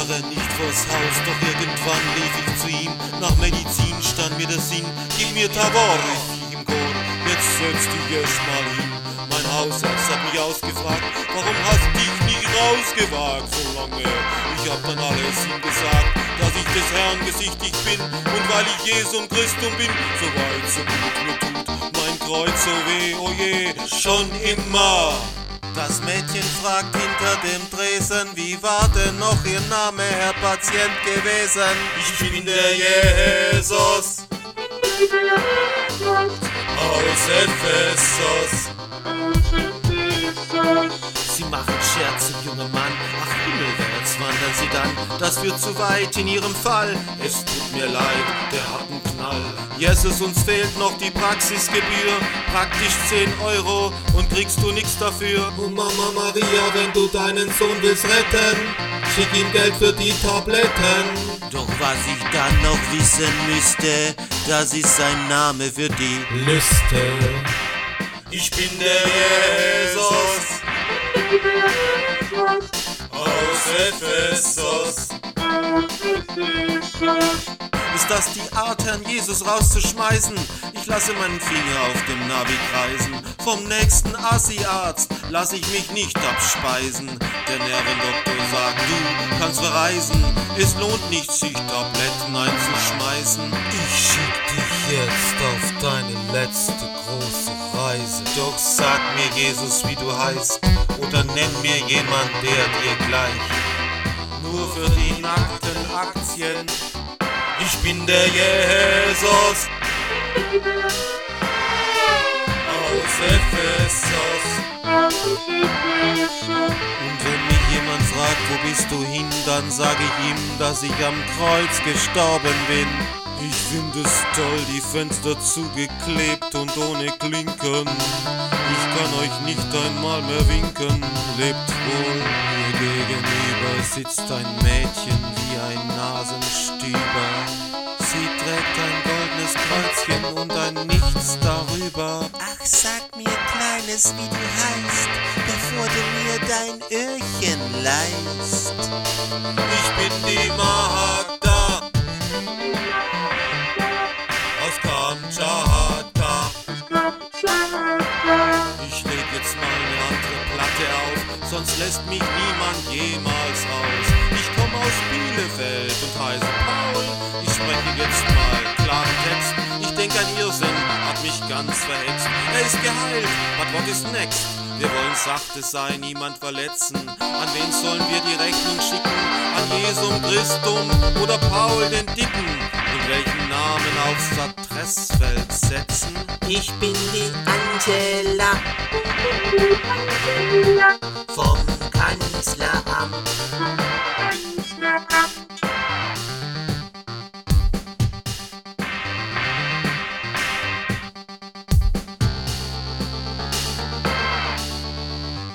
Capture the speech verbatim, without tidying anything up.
renn nicht vors Haus, doch irgendwann lief ich zu ihm. Nach Medizin stand mir der Sinn, gib mir Tabor, rief ich im Chor, jetzt setz dich erst mal hin. Mein Hausarzt hat mich ausgefragt, warum hast dich nie rausgewagt so lange? Ich hab dann alles ihm gesagt, dass ich des Herrn gesichtig bin und weil ich Jesum Christum bin, so weit, so gut mir tut mein Kreuz so weh, oh je, schon immer. Das Mädchen fragt hinter dem Tresen, wie war denn noch Ihr Name, Herr Patient, gewesen? Ich bin der Jesus aus Ephesus. Sie machen Scherze, junger Mann, ach himmelwärts wandern Sie dann, das führt zu weit in Ihrem Fall. Es tut mir leid, der hat einen Knall. Jesus, uns fehlt noch die Praxisgebühr, praktisch zehn Euro und kriegst du nix dafür. Und Mama Maria, wenn du deinen Sohn willst retten, schick ihm Geld für die Tabletten. Doch was ich dann noch wissen müsste, das ist sein Name für die Liste. Ich bin der Jesus aus Ephesus. Ist das die Art, Herrn Jesus rauszuschmeißen? Ich lasse meinen Finger auf dem Navi kreisen. Vom nächsten Assi-Arzt lass ich mich nicht abspeisen. Der Nervendoktor sagt, du kannst verreisen. Es lohnt nicht, sich Tabletten einzuschmeißen. Ich schick dich jetzt auf deine letzte große Reise. Doch sag mir, Jesus, wie du heißt, oder nenn mir jemand, der dir gleicht. Nur für die nackten Aktien. Ich bin der Jesus aus Ephesus. Und wenn mich jemand fragt, wo bist du hin, dann sag ich ihm, dass ich am Kreuz gestorben bin. Ich find es toll, die Fenster zugeklebt und ohne Klinken. Ich kann euch nicht einmal mehr winken. Lebt wohl, mir gegenüber sitzt ein Mädchen wie ein Nasenstüber. Sie trägt ein goldenes Kreuzchen und ein Nichts darüber. Ach, sag mir, Kleines, wie du heißt, bevor du mir dein Öhrchen leihst. Ich bin die Magda aus Kamtschatka. Ich leg jetzt mal eine andere Platte auf, sonst lässt mich niemand jemals raus. Ich komm aus Bielefeld und heiße Paul. Ich spreche jetzt mal klaren Text. Ich denk, ein Irrsinn hat mich ganz verhext. Er ist geheilt, but what is next? Wir wollen sachte sein, niemand verletzen. An wen sollen wir die Rechnung schicken? An Jesum Christum oder Paul den Dicken? Und welchen Namen aufs Adressfeld setzen? Ich bin die Angela vom Kanzler.